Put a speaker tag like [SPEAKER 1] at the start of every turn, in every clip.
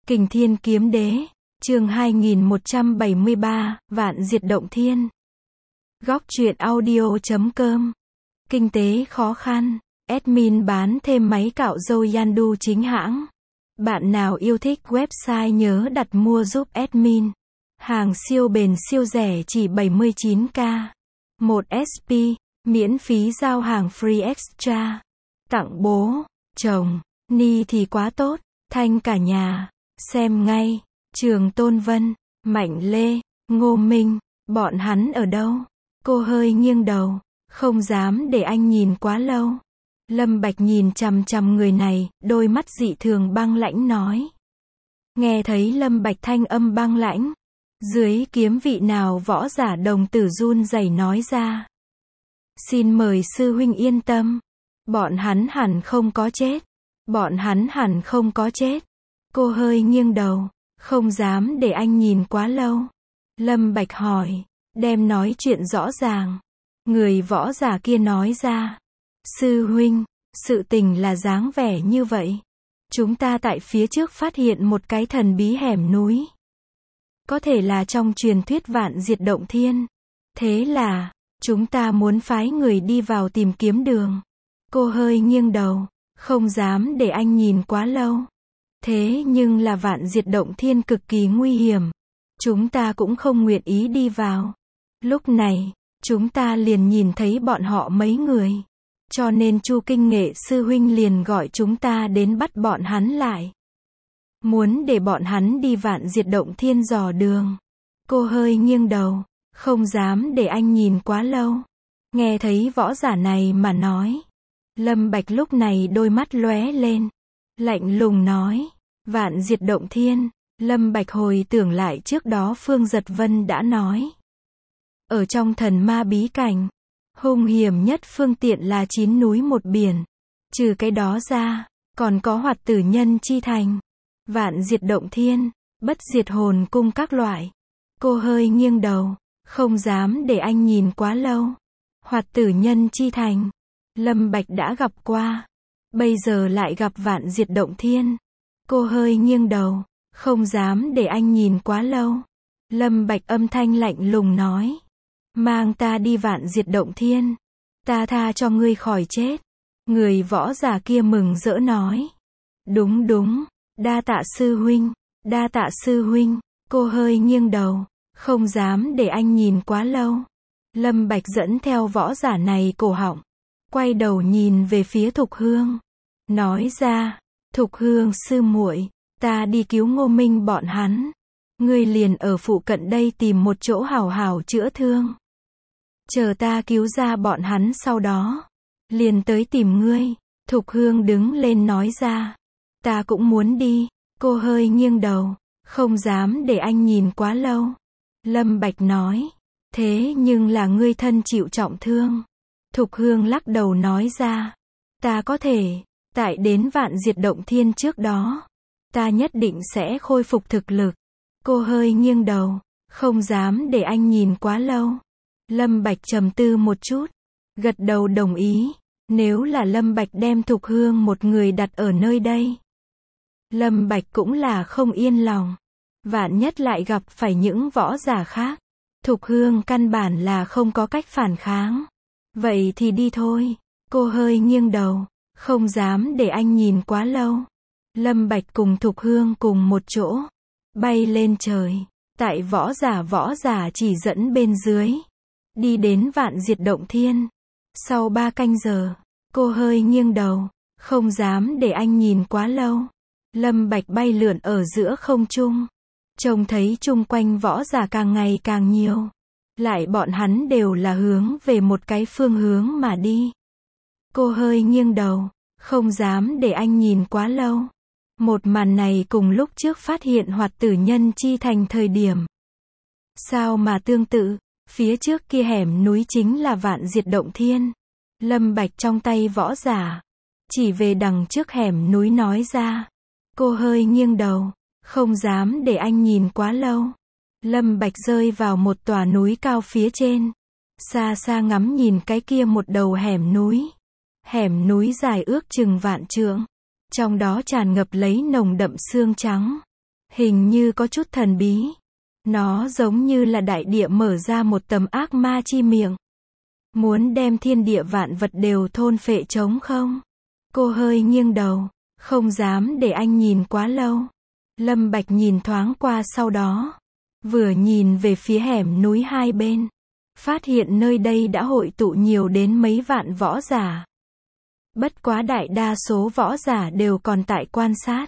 [SPEAKER 1] Kình Thiên Kiếm Đế, chương 2173, Vạn Diệt Động Thiên. Góc truyện audio.com. Kinh tế khó khăn, admin bán thêm máy cạo râu Yandu chính hãng. Bạn nào yêu thích website nhớ đặt mua giúp admin. Hàng siêu bền siêu rẻ chỉ 79k. 1 SP, miễn phí giao hàng free extra. Tặng bố, chồng, ni thì quá tốt, thanh cả nhà. Xem ngay, Trường Tôn Vân, Mạnh Lê, Ngô Minh, bọn hắn ở đâu? Cô hơi nghiêng đầu, không dám để anh nhìn quá lâu. Lâm Bạch nhìn chằm chằm người này, đôi mắt dị thường băng lãnh nói. Nghe thấy Lâm Bạch thanh âm băng lãnh, dưới kiếm vị nào võ giả đồng tử run rẩy nói ra. Xin mời sư huynh yên tâm, bọn hắn hẳn không có chết. Bọn hắn hẳn không có chết. Cô hơi nghiêng đầu, không dám để anh nhìn quá lâu. Lâm Bạch hỏi, đem nói chuyện rõ ràng. Người võ giả kia nói ra. Sư huynh, sự tình là dáng vẻ như vậy. Chúng ta tại phía trước phát hiện một cái thần bí hẻm núi. Có thể là trong truyền thuyết Vạn Diệt Động Thiên. Thế là, chúng ta muốn phái người đi vào tìm kiếm đường. Cô hơi nghiêng đầu, không dám để anh nhìn quá lâu. Thế nhưng là Vạn Diệt Động Thiên cực kỳ nguy hiểm. Chúng ta cũng không nguyện ý đi vào. Lúc này, chúng ta liền nhìn thấy bọn họ mấy người. Cho nên Chu Kinh Nghệ sư huynh liền gọi chúng ta đến bắt bọn hắn lại. Muốn để bọn hắn đi Vạn Diệt Động Thiên dò đường. Cô hơi nghiêng đầu, không dám để anh nhìn quá lâu. Nghe thấy võ giả này mà nói. Lâm Bạch lúc này đôi mắt lóe lên. Lạnh lùng nói, Vạn Diệt Động Thiên. Lâm Bạch hồi tưởng lại trước đó Phương Giật Vân đã nói. Ở trong thần ma bí cảnh, hung hiểm nhất phương tiện là 9 núi một biển. Trừ cái đó ra, còn có Hoạt Tử Nhân Chi Thành, Vạn Diệt Động Thiên, Bất Diệt Hồn Cung các loại. Cô hơi nghiêng đầu, không dám để anh nhìn quá lâu. Hoạt Tử Nhân Chi Thành, Lâm Bạch đã gặp qua. Bây giờ lại gặp Vạn Diệt Động Thiên. Cô hơi nghiêng đầu, không dám để anh nhìn quá lâu. Lâm Bạch âm thanh lạnh lùng nói. Mang ta đi Vạn Diệt Động Thiên. Ta tha cho ngươi khỏi chết. Người võ giả kia mừng rỡ nói. Đúng đúng, đa tạ sư huynh, đa tạ sư huynh. Cô hơi nghiêng đầu, không dám để anh nhìn quá lâu. Lâm Bạch dẫn theo võ giả này cổ họng. Quay đầu nhìn về phía Thục Hương. Nói ra, Thục Hương sư muội, ta đi cứu Ngô Minh bọn hắn. Ngươi liền ở phụ cận đây tìm một chỗ hảo hảo chữa thương. Chờ ta cứu ra bọn hắn sau đó. Liền tới tìm ngươi. Thục Hương đứng lên nói ra. Ta cũng muốn đi. Cô hơi nghiêng đầu, không dám để anh nhìn quá lâu. Lâm Bạch nói. Thế nhưng là ngươi thân chịu trọng thương. Thục Hương lắc đầu nói ra. Ta có thể, tại đến Vạn Diệt Động Thiên trước đó. Ta nhất định sẽ khôi phục thực lực. Cô hơi nghiêng đầu, không dám để anh nhìn quá lâu. Lâm Bạch trầm tư một chút, gật đầu đồng ý. Nếu là Lâm Bạch đem Thục Hương một người đặt ở nơi đây, Lâm Bạch cũng là không yên lòng. Vạn nhất lại gặp phải những võ giả khác. Thục Hương căn bản là không có cách phản kháng. Vậy thì đi thôi. Cô hơi nghiêng đầu, không dám để anh nhìn quá lâu. Lâm Bạch cùng Thục Hương cùng một chỗ, bay lên trời. Tại võ giả chỉ dẫn bên dưới, đi đến Vạn Diệt Động Thiên. Sau 3 canh giờ, cô hơi nghiêng đầu, không dám để anh nhìn quá lâu. Lâm Bạch bay lượn ở giữa không trung, trông thấy chung quanh võ giả càng ngày càng nhiều. Lại bọn hắn đều là hướng về một cái phương hướng mà đi. Cô hơi nghiêng đầu, không dám để anh nhìn quá lâu. Một màn này cùng lúc trước phát hiện Hoạt Tử Nhân Chi Thành thời điểm. Sao mà tương tự, phía trước kia hẻm núi chính là Vạn Diệt Động Thiên. Lâm Bạch trong tay võ giả, chỉ về đằng trước hẻm núi nói ra. Cô hơi nghiêng đầu, không dám để anh nhìn quá lâu. Lâm Bạch rơi vào một tòa núi cao phía trên. Xa xa ngắm nhìn cái kia một đầu hẻm núi. Hẻm núi dài ước chừng vạn trượng. Trong đó tràn ngập lấy nồng đậm sương trắng. Hình như có chút thần bí. Nó giống như là đại địa mở ra một tấm ác ma chi miệng. Muốn đem thiên địa vạn vật đều thôn phệ trống không? Cô hơi nghiêng đầu. Không dám để anh nhìn quá lâu. Lâm Bạch nhìn thoáng qua sau đó. Vừa nhìn về phía hẻm núi hai bên. Phát hiện nơi đây đã hội tụ nhiều đến mấy vạn võ giả. Bất quá đại đa số võ giả đều còn tại quan sát.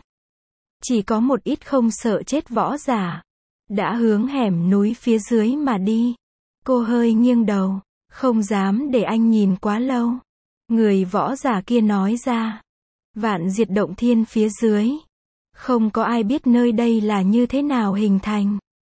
[SPEAKER 1] Chỉ có một ít không sợ chết võ giả. Đã hướng hẻm núi phía dưới mà đi. Cô hơi nghiêng đầu. Không dám để anh nhìn quá lâu. Người võ giả kia nói ra. Vạn Diệt Động Thiên phía dưới. Không có ai biết nơi đây là như thế nào hình thành.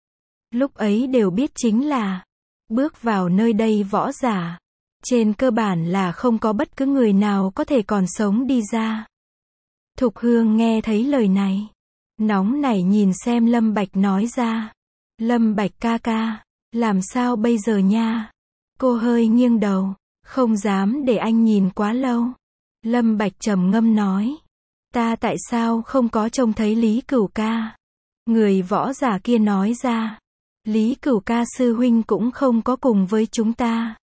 [SPEAKER 1] Lúc ấy đều biết chính là. Bước vào nơi đây võ giả. Trên cơ bản là không có bất cứ người nào có thể còn sống đi ra. Thục Hương nghe thấy lời này. Nóng nảy nhìn xem Lâm Bạch nói ra. Lâm Bạch ca ca. Làm sao bây giờ nha? Cô hơi nghiêng đầu. Không dám để anh nhìn quá lâu. Lâm Bạch trầm ngâm nói. Ta tại sao không có trông thấy Lý Cửu ca? Người võ giả kia nói ra. Lý Cửu ca sư huynh cũng không có cùng với chúng ta.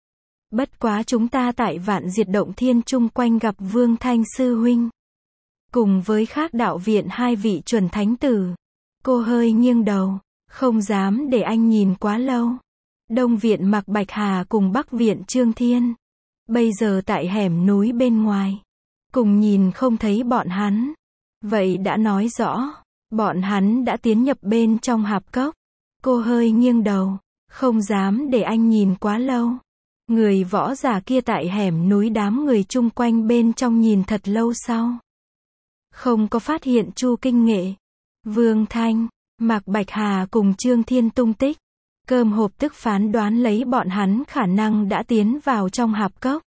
[SPEAKER 1] Bất quá chúng ta tại Vạn Diệt Động Thiên chung quanh gặp Vương Thanh sư huynh. Cùng với khác đạo viện hai vị chuẩn thánh tử. Cô hơi nghiêng đầu. Không dám để anh nhìn quá lâu. Đông viện Mạc Bạch Hà cùng Bắc viện Trương Thiên. Bây giờ tại hẻm núi bên ngoài. Cùng nhìn không thấy bọn hắn. Vậy đã nói rõ. Bọn hắn đã tiến nhập bên trong hạp cốc. Cô hơi nghiêng đầu. Không dám để anh nhìn quá lâu. Người võ giả kia tại hẻm núi đám người chung quanh bên trong nhìn thật lâu sau. Không có phát hiện Chu Kinh Nghệ, Vương Thanh, Mạc Bạch Hà cùng Trương Thiên tung tích. Cơm hộp tức phán đoán lấy bọn hắn khả năng đã tiến vào trong hạp cốc.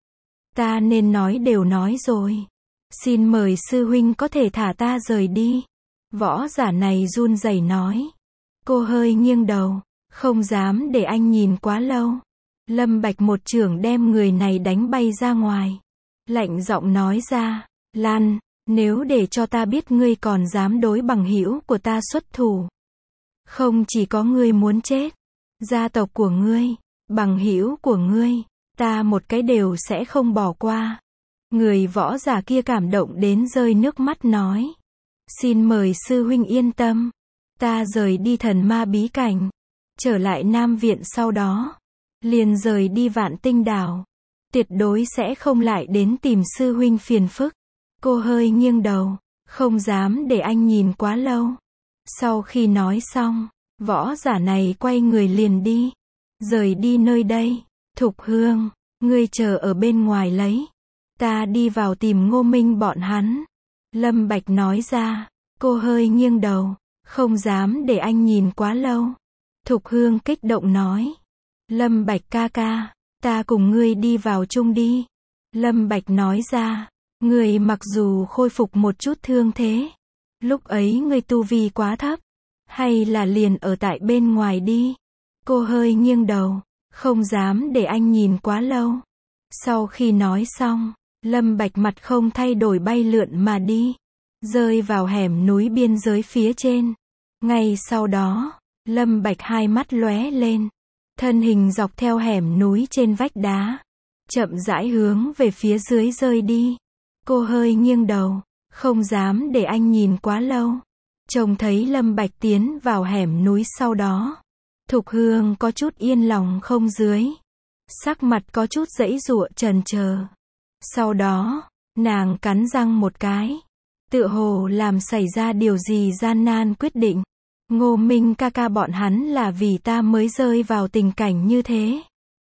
[SPEAKER 1] Ta nên nói đều nói rồi. Xin mời sư huynh có thể thả ta rời đi. Võ giả này run rẩy nói. Cô hơi nghiêng đầu. Không dám để anh nhìn quá lâu. Lâm Bạch một chưởng đem người này đánh bay ra ngoài. Lạnh giọng nói ra. Lan, nếu để cho ta biết ngươi còn dám đối bằng hữu của ta xuất thủ. Không chỉ có ngươi muốn chết. Gia tộc của ngươi, bằng hữu của ngươi, ta một cái đều sẽ không bỏ qua. Người võ giả kia cảm động đến rơi nước mắt nói. Xin mời sư huynh yên tâm. Ta rời đi thần ma bí cảnh. Trở lại Nam Viện sau đó. Liền rời đi Vạn Tinh Đảo. Tuyệt đối sẽ không lại đến tìm sư huynh phiền phức. Cô hơi nghiêng đầu. Không dám để anh nhìn quá lâu. Sau khi nói xong. Võ giả này quay người liền đi. Rời đi nơi đây. Thục Hương, ngươi chờ ở bên ngoài lấy. Ta đi vào tìm Ngô Minh bọn hắn. Lâm Bạch nói ra. Cô hơi nghiêng đầu. Không dám để anh nhìn quá lâu. Thục Hương kích động nói. Lâm Bạch ca ca. Ta cùng ngươi đi vào chung đi. Lâm Bạch nói ra. Ngươi mặc dù khôi phục một chút thương thế. Lúc ấy ngươi tu vi quá thấp. Hay là liền ở tại bên ngoài đi. Cô hơi nghiêng đầu. Không dám để anh nhìn quá lâu. Sau khi nói xong. Lâm Bạch mặt không thay đổi bay lượn mà đi. Rơi vào hẻm núi biên giới phía trên. Ngay sau đó. Lâm Bạch hai mắt lóe lên. Thân hình dọc theo hẻm núi trên vách đá. Chậm rãi hướng về phía dưới rơi đi. Cô hơi nghiêng đầu. Không dám để anh nhìn quá lâu. Trông thấy Lâm Bạch tiến vào hẻm núi sau đó. Thục Hương có chút yên lòng không dưới. Sắc mặt có chút giãy giụa chần chờ. Sau đó, nàng cắn răng một cái. Tựa hồ làm xảy ra điều gì gian nan quyết định. Ngô Minh ca ca bọn hắn là vì ta mới rơi vào tình cảnh như thế.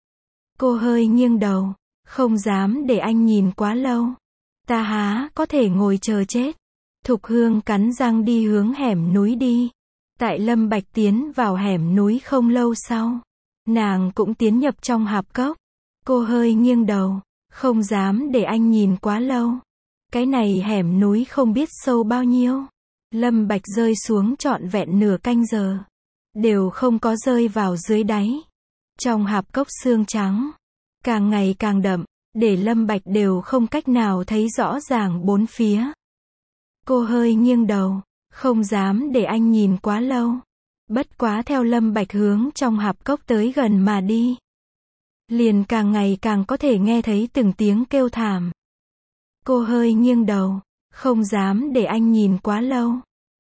[SPEAKER 1] Cô hơi nghiêng đầu. Không dám để anh nhìn quá lâu. Ta há có thể ngồi chờ chết. Thục Hương cắn răng đi hướng hẻm núi đi. Tại Lâm Bạch tiến vào hẻm núi không lâu sau. Nàng cũng tiến nhập trong hạp cốc. Cô hơi nghiêng đầu. Không dám để anh nhìn quá lâu. Cái này hẻm núi không biết sâu bao nhiêu. Lâm Bạch rơi xuống trọn vẹn nửa canh giờ. Đều không có rơi vào dưới đáy. Trong hạp cốc xương trắng. Càng ngày càng đậm. Để Lâm Bạch đều không cách nào thấy rõ ràng bốn phía. Cô hơi nghiêng đầu. Không dám để anh nhìn quá lâu. Bất quá theo Lâm Bạch hướng trong hạp cốc tới gần mà đi, liền càng ngày càng có thể nghe thấy từng tiếng kêu thảm. Cô hơi nghiêng đầu, không dám để anh nhìn quá lâu.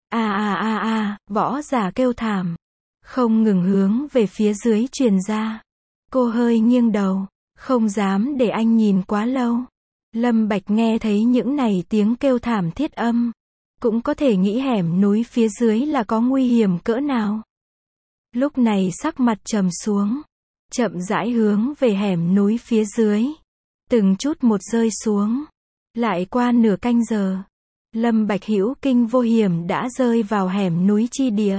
[SPEAKER 1] Võ giả kêu thảm, không ngừng hướng về phía dưới truyền ra. Cô hơi nghiêng đầu, không dám để anh nhìn quá lâu. Lâm Bạch nghe thấy những này tiếng kêu thảm thiết âm, cũng có thể nghĩ hẻm núi phía dưới là có nguy hiểm cỡ nào. Lúc này sắc mặt trầm xuống, chậm rãi hướng về hẻm núi phía dưới, từng chút một rơi xuống. Lại qua nửa canh giờ, Lâm Bạch hữu kinh vô hiểm đã rơi vào hẻm núi chi địa.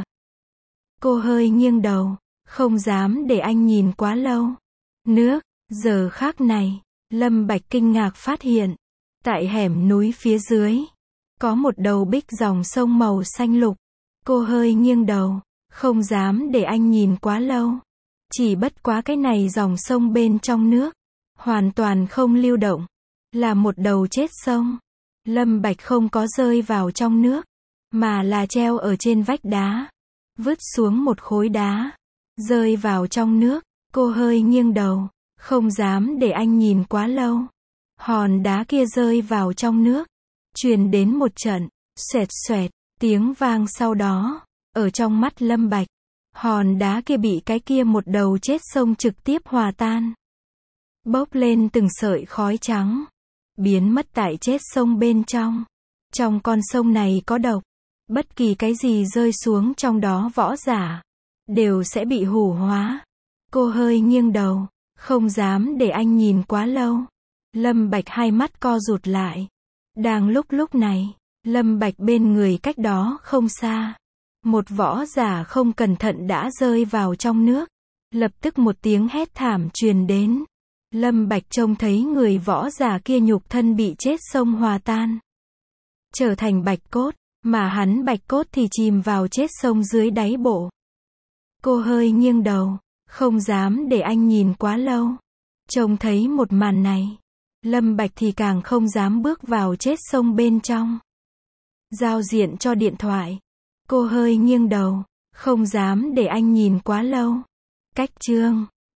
[SPEAKER 1] Cô hơi nghiêng đầu, không dám để anh nhìn quá lâu. Nước, giờ khác này, Lâm Bạch kinh ngạc phát hiện, tại hẻm núi phía dưới, có một đầu bích dòng sông màu xanh lục. Cô hơi nghiêng đầu, không dám để anh nhìn quá lâu. Chỉ bất quá cái này dòng sông bên trong nước, hoàn toàn không lưu động, là một đầu chết sông. Lâm Bạch không có rơi vào trong nước, mà là treo ở trên vách đá, vứt xuống một khối đá, rơi vào trong nước. Cô hơi nghiêng đầu, không dám để anh nhìn quá lâu. Hòn đá kia rơi vào trong nước, truyền đến một trận xoẹt xoẹt tiếng vang, sau đó, ở trong mắt Lâm Bạch, hòn đá kia bị cái kia một đầu chết sông trực tiếp hòa tan, bốc lên từng sợi khói trắng, biến mất tại chết sông bên trong. Trong con sông này có độc, bất kỳ cái gì rơi xuống trong đó võ giả đều sẽ bị hủ hóa. Cô hơi nghiêng đầu, không dám để anh nhìn quá lâu. Lâm Bạch hai mắt co rụt lại. Đang lúc này, Lâm Bạch bên người cách đó không xa, một võ giả không cẩn thận đã rơi vào trong nước. Lập tức một tiếng hét thảm truyền đến. Lâm Bạch trông thấy người võ giả kia nhục thân bị chết sông hòa tan, trở thành bạch cốt, mà hắn bạch cốt thì chìm vào chết sông dưới đáy bộ. Cô hơi nghiêng đầu, không dám để anh nhìn quá lâu. Trông thấy một màn này, Lâm Bạch thì càng không dám bước vào chết sông bên trong. Giao diện cho điện thoại. Cô hơi nghiêng đầu, không dám để anh nhìn quá lâu. Cách chương